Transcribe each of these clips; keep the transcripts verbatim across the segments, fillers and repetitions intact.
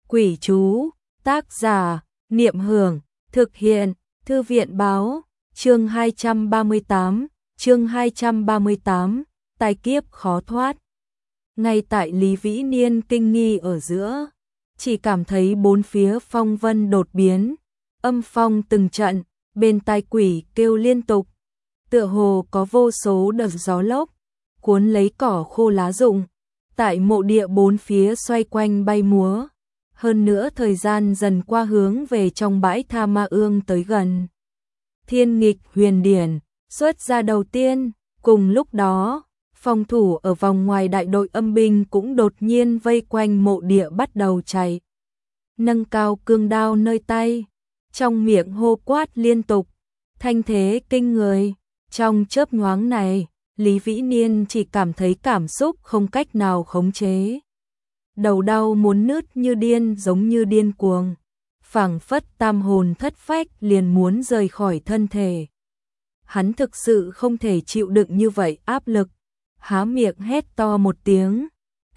Quỷ chú, tác giả, Niệm Hưởng, thực hiện, Thư viện báo, chương hai trăm ba mươi tám, chương hai trăm ba mươi tám, tai kiếp khó thoát. Ngay tại Lý Vĩ Niên kinh nghi ở giữa, chỉ cảm thấy bốn phía phong vân đột biến, âm phong từng trận, bên tai quỷ kêu liên tục, tựa hồ có vô số đợt gió lốc, cuốn lấy cỏ khô lá rụng, tại mộ địa bốn phía xoay quanh bay múa. Hơn nữa thời gian dần qua hướng về trong bãi tha ma ương tới gần. Thiên nghịch huyền điển, xuất ra đầu tiên, cùng lúc đó, phòng thủ ở vòng ngoài đại đội âm binh cũng đột nhiên vây quanh mộ địa bắt đầu chạy. Nâng cao cương đao nơi tay, trong miệng hô quát liên tục, thanh thế kinh người. Trong chớp nhoáng này, Lý Vĩ Niên chỉ cảm thấy cảm xúc không cách nào khống chế. Đầu đau muốn nứt như điên, giống như điên cuồng, phảng phất tam hồn thất phách liền muốn rời khỏi thân thể. Hắn thực sự không thể chịu đựng như vậy áp lực, há miệng hét to một tiếng,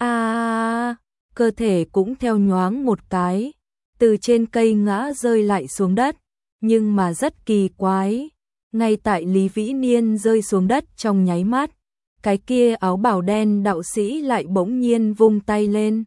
a, cơ thể cũng theo nhoáng một cái, từ trên cây ngã rơi lại xuống đất, nhưng mà rất kỳ quái, ngay tại Lý Vĩ Niên rơi xuống đất trong nháy mắt, cái kia áo bào đen đạo sĩ lại bỗng nhiên vung tay lên.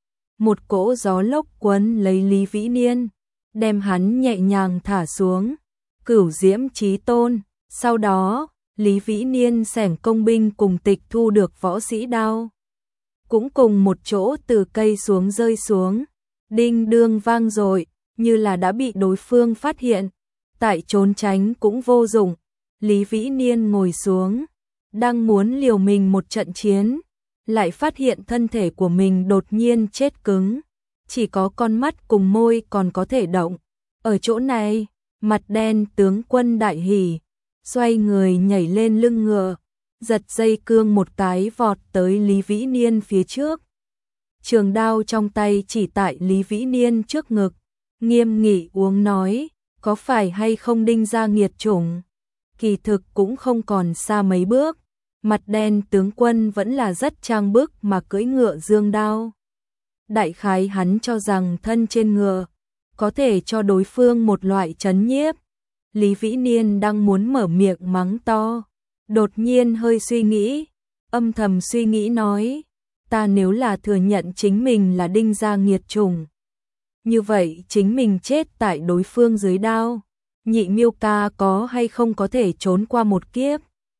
Một cỗ gió lốc quấn lấy Lý Vĩ Niên, đem hắn nhẹ nhàng thả xuống, cửu diễm chí tôn. Sau đó, Lý Vĩ Niên xẻng công binh cùng tịch thu được võ sĩ đao, cũng cùng một chỗ từ cây xuống rơi xuống, đinh đương vang dội, như là đã bị đối phương phát hiện, tại trốn tránh cũng vô dụng. Lý Vĩ Niên ngồi xuống, đang muốn liều mình một trận chiến, lại phát hiện thân thể của mình đột nhiên chết cứng, chỉ có con mắt cùng môi còn có thể động. Ở chỗ này, mặt đen tướng quân đại hỉ, xoay người nhảy lên lưng ngựa, giật dây cương một cái vọt tới Lý Vĩ Niên phía trước. Trường đao trong tay chỉ tại Lý Vĩ Niên trước ngực, nghiêm nghị uống nói, có phải hay không đinh gia nghiệt chủng? Kỳ thực cũng không còn xa mấy bước. Mặt đen tướng quân vẫn là rất trang bức mà cưỡi ngựa dương đao. Đại khái hắn cho rằng thân trên ngựa có thể cho đối phương một loại trấn nhiếp. Lý Vĩ Niên đang muốn mở miệng mắng to, đột nhiên hơi suy nghĩ, âm thầm suy nghĩ nói, ta nếu là thừa nhận chính mình là đinh gia nghiệt chủng, như vậy chính mình chết tại đối phương dưới đao, nhị miêu ca có hay không có thể trốn qua một kiếp?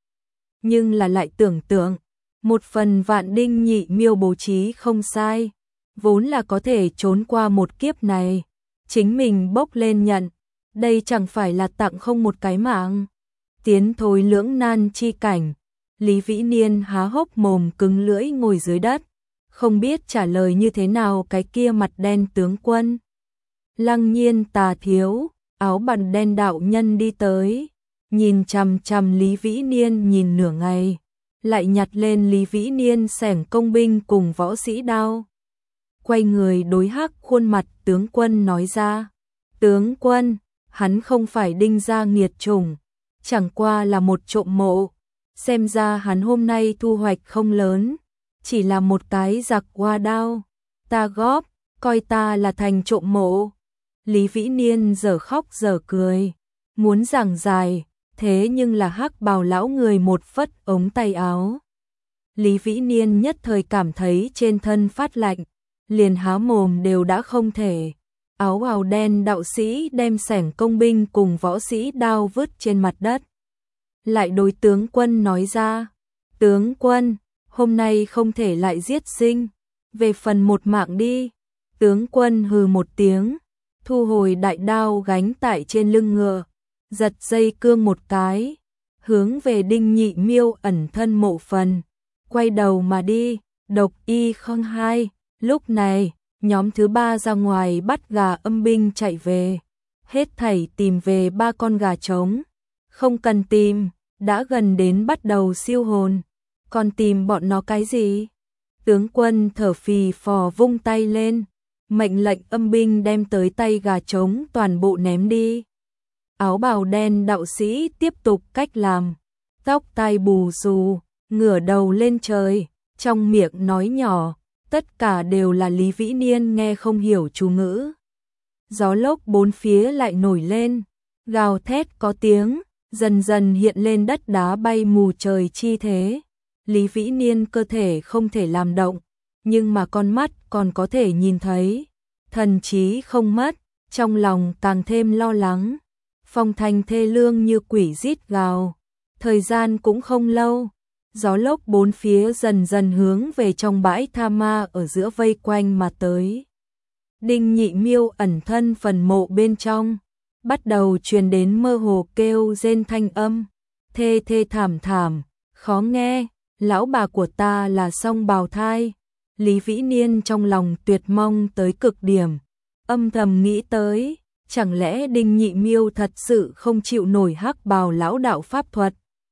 Nhưng là lại tưởng tượng, một phần vạn đinh nhị miêu bố trí không sai, vốn là có thể trốn qua một kiếp này, chính mình bốc lên nhận, đây chẳng phải là tặng không một cái mạng. Tiến thối lưỡng nan chi cảnh, Lý Vĩ Niên há hốc mồm cứng lưỡi ngồi dưới đất, không biết trả lời như thế nào cái kia mặt đen tướng quân. Lăng Nhiên Tà thiếu, áo bào đen đạo nhân đi tới, nhìn chằm chằm Lý Vĩ Niên nhìn nửa ngày, lại nhặt lên Lý Vĩ Niên xẻng công binh cùng võ sĩ đao. Quay người đối hắc khuôn mặt tướng quân nói ra, tướng quân, hắn không phải đinh gia nghiệt chủng, chẳng qua là một trộm mộ, xem ra hắn hôm nay thu hoạch không lớn, chỉ là một cái giặc hoa đao, ta góp, coi ta là thành trộm mộ. Lý Vĩ Niên giờ khóc giờ cười, muốn giảng dài, thế nhưng là hắc bào lão người một phất ống tay áo. Lý Vĩ Niên nhất thời cảm thấy trên thân phát lạnh, liền há mồm đều đã không thể. Áo bào đen đạo sĩ đem xẻng công binh cùng võ sĩ đao vứt trên mặt đất. Lại đối tướng quân nói ra, tướng quân, hôm nay không thể lại giết sinh, về phần một mạng đi. Tướng quân hừ một tiếng, thu hồi đại đao gánh tại trên lưng ngựa, giật dây cương một cái, hướng về đinh nhị miêu ẩn thân mộ phần, quay đầu mà đi. Độc y không hai, lúc này, nhóm thứ ba ra ngoài bắt gà âm binh chạy về, hết thảy tìm về ba con gà trống, không cần tìm, đã gần đến bắt đầu siêu hồn, còn tìm bọn nó cái gì? Tướng quân thở phì phò vung tay lên, mệnh lệnh âm binh đem tới tay gà trống toàn bộ ném đi. Áo bào đen đạo sĩ tiếp tục cách làm, tóc tai bù xù, ngửa đầu lên trời, trong miệng nói nhỏ, tất tất cả đều là Lý Vĩ Niên nghe không hiểu chú ngữ. Gió lốc bốn phía lại nổi lên, gào thét có tiếng, dần dần hiện lên đất đá bay mù trời chi thế. Lý Vĩ Niên cơ thể không thể làm động, nhưng mà con mắt còn có thể nhìn thấy. Thần trí không mất, trong lòng càng thêm lo lắng. Phong thanh thê lương như quỷ rít gào. Thời gian cũng không lâu, gió lốc bốn phía dần dần hướng về trong bãi tha ma ở giữa vây quanh mà tới. Đinh Nhị Miêu ẩn thân phần mộ bên trong, bắt đầu truyền đến mơ hồ kêu rên thanh âm, thê thê thảm thảm, khó nghe, lão bà của ta là song bào thai. Lý Vĩ Niên trong lòng tuyệt mong tới cực điểm, âm thầm nghĩ tới, chẳng lẽ Đinh Nhị Miêu thật sự không chịu nổi hắc bào lão đạo pháp thuật.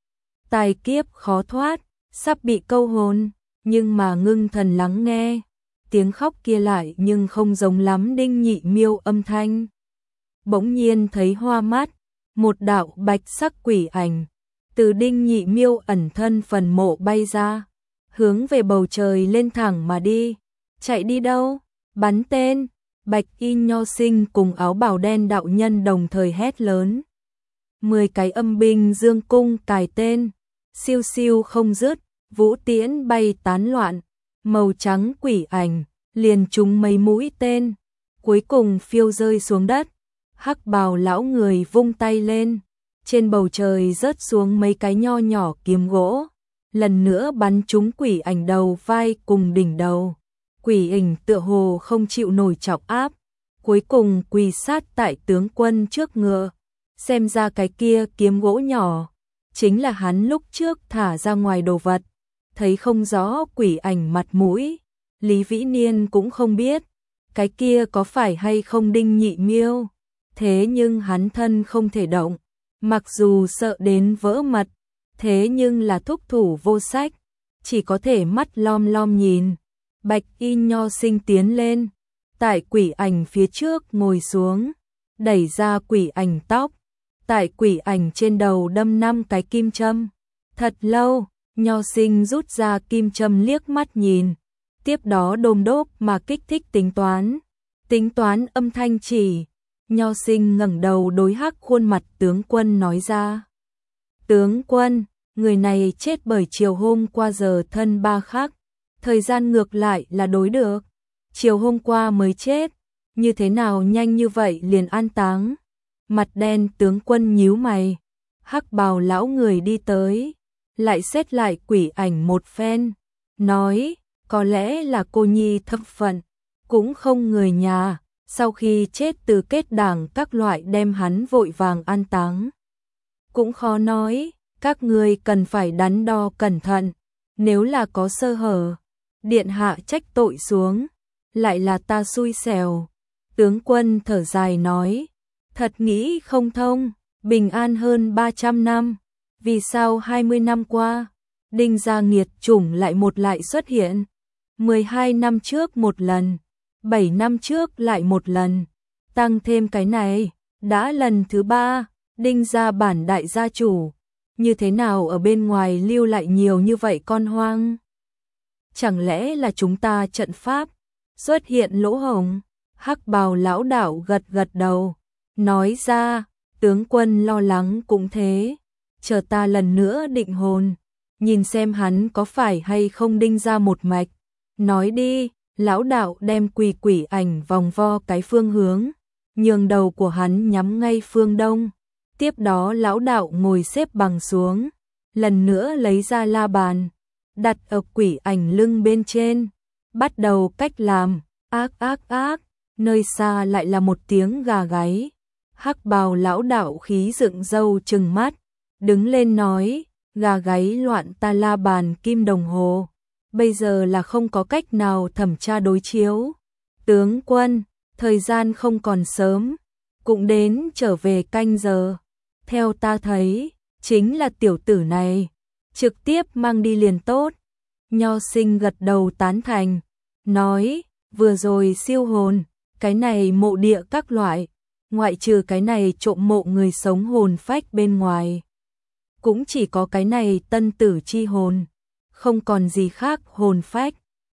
Tài kiếp khó thoát, sắp bị câu hồn, nhưng mà ngưng thần lắng nghe, tiếng khóc kia lại nhưng không giống lắm Đinh Nhị Miêu âm thanh. Bỗng nhiên thấy hoa mắt, một đạo bạch sắc quỷ ảnh từ Đinh Nhị Miêu ẩn thân phần mộ bay ra, hướng về bầu trời lên thẳng mà đi. Chạy đi đâu? Bắn tên! Bạch y nho sinh cùng áo bào đen đạo nhân đồng thời hét lớn. Mười cái âm binh dương cung cài tên, siêu siêu không dứt, vũ tiễn bay tán loạn, màu trắng quỷ ảnh liền trúng mấy mũi tên, cuối cùng phiêu rơi xuống đất. Hắc bào lão người vung tay lên, trên bầu trời rớt xuống mấy cái nho nhỏ kiếm gỗ, lần nữa bắn trúng quỷ ảnh đầu vai cùng đỉnh đầu. Quỷ ảnh tựa hồ không chịu nổi trọng áp, cuối cùng quỳ sát tại tướng quân trước ngựa. Xem ra cái kia kiếm gỗ nhỏ chính là hắn lúc trước thả ra ngoài đồ vật. Thấy không rõ quỷ ảnh mặt mũi, Lý Vĩ Niên cũng không biết cái kia có phải hay không Đinh Nhị Miêu. Thế nhưng hắn thân không thể động, mặc dù sợ đến vỡ mật, thế nhưng là thúc thủ vô sách, chỉ có thể mắt lom lom nhìn. Bạch y nho sinh tiến lên, tại quỷ ảnh phía trước ngồi xuống, đẩy ra quỷ ảnh tóc, tại quỷ ảnh trên đầu đâm năm cái kim châm. Thật lâu, nho sinh rút ra kim châm liếc mắt nhìn, tiếp đó đôm đốp mà kích thích tính toán. Tính toán âm thanh chỉ, nho sinh ngẩng đầu đối hắc khuôn mặt tướng quân nói ra. Tướng quân, người này chết bởi chiều hôm qua giờ thân ba khắc. Thời gian ngược lại là đối được, chiều hôm qua mới chết, như thế nào nhanh như vậy liền an táng. Mặt đen tướng quân nhíu mày, hắc bào lão người đi tới, lại xét lại quỷ ảnh một phen, nói, có lẽ là cô nhi thấp phận, cũng không người nhà, sau khi chết từ kết đảng các loại đem hắn vội vàng an táng. Cũng khó nói, các người cần phải đắn đo cẩn thận, nếu là có sơ hở, điện hạ trách tội xuống, lại là ta xui xẻo. Tướng quân thở dài nói, thật nghĩ không thông, bình an hơn ba trăm năm, vì sao hai mươi năm qua, Đinh gia nghiệt chủng lại một lại xuất hiện, mười hai năm trước một lần, bảy năm trước lại một lần, tăng thêm cái này, đã lần thứ ba, Đinh gia bản đại gia chủ, như thế nào ở bên ngoài lưu lại nhiều như vậy con hoang? Chẳng lẽ là chúng ta trận pháp xuất hiện lỗ hổng? Hắc bào lão đạo gật gật đầu, nói ra, tướng quân lo lắng cũng thế, chờ ta lần nữa định hồn, nhìn xem hắn có phải hay không Đinh ra một mạch. Nói đi, lão đạo đem quỷ quỷ ảnh vòng vo cái phương hướng, nhường đầu của hắn nhắm ngay phương đông. Tiếp đó lão đạo ngồi xếp bằng xuống, lần nữa lấy ra la bàn, đặt ở quỷ ảnh lưng bên trên, bắt đầu cách làm, ác ác ác, nơi xa lại là một tiếng gà gáy. Hắc bào lão đạo khí dựng râu trừng mắt, đứng lên nói, gà gáy loạn ta la bàn kim đồng hồ, bây giờ là không có cách nào thẩm tra đối chiếu. Tướng quân, thời gian không còn sớm, cũng đến trở về canh giờ, theo ta thấy, chính là tiểu tử này, trực tiếp mang đi liền tốt. Nho sinh gật đầu tán thành, nói, vừa rồi siêu hồn, cái này mộ địa các loại, ngoại trừ cái này trộm mộ người sống hồn phách bên ngoài, cũng chỉ có cái này tân tử chi hồn, không còn gì khác hồn phách,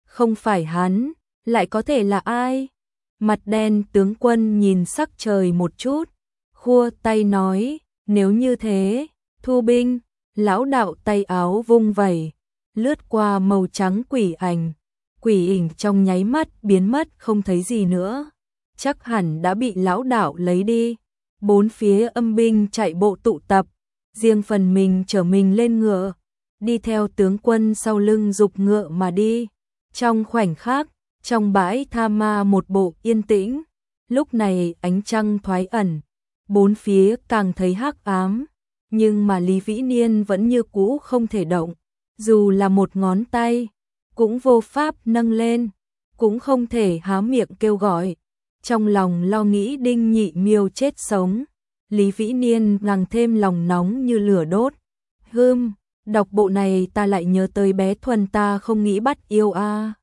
không phải hắn, lại có thể là ai? Mặt đen tướng quân nhìn sắc trời một chút, khua tay nói, nếu như thế, thu binh. Lão đạo tay áo vung vẩy, lướt qua màu trắng quỷ ảnh, quỷ ảnh trong nháy mắt biến mất không thấy gì nữa, chắc hẳn đã bị lão đạo lấy đi. Bốn phía âm binh chạy bộ tụ tập, riêng phần mình chở mình lên ngựa, đi theo tướng quân sau lưng dục ngựa mà đi. Trong khoảnh khắc, trong bãi tha ma một bộ yên tĩnh, lúc này ánh trăng thoái ẩn, bốn phía càng thấy hắc ám, nhưng mà Lý Vĩ Niên vẫn như cũ không thể động, dù là một ngón tay, cũng vô pháp nâng lên, cũng không thể há miệng kêu gọi. Trong lòng lo nghĩ Đinh Nhị Miêu chết sống, Lý Vĩ Niên càng thêm lòng nóng như lửa đốt. Hừm, đọc bộ này ta lại nhớ tới bé Thuần ta không nghĩ bắt yêu a. À.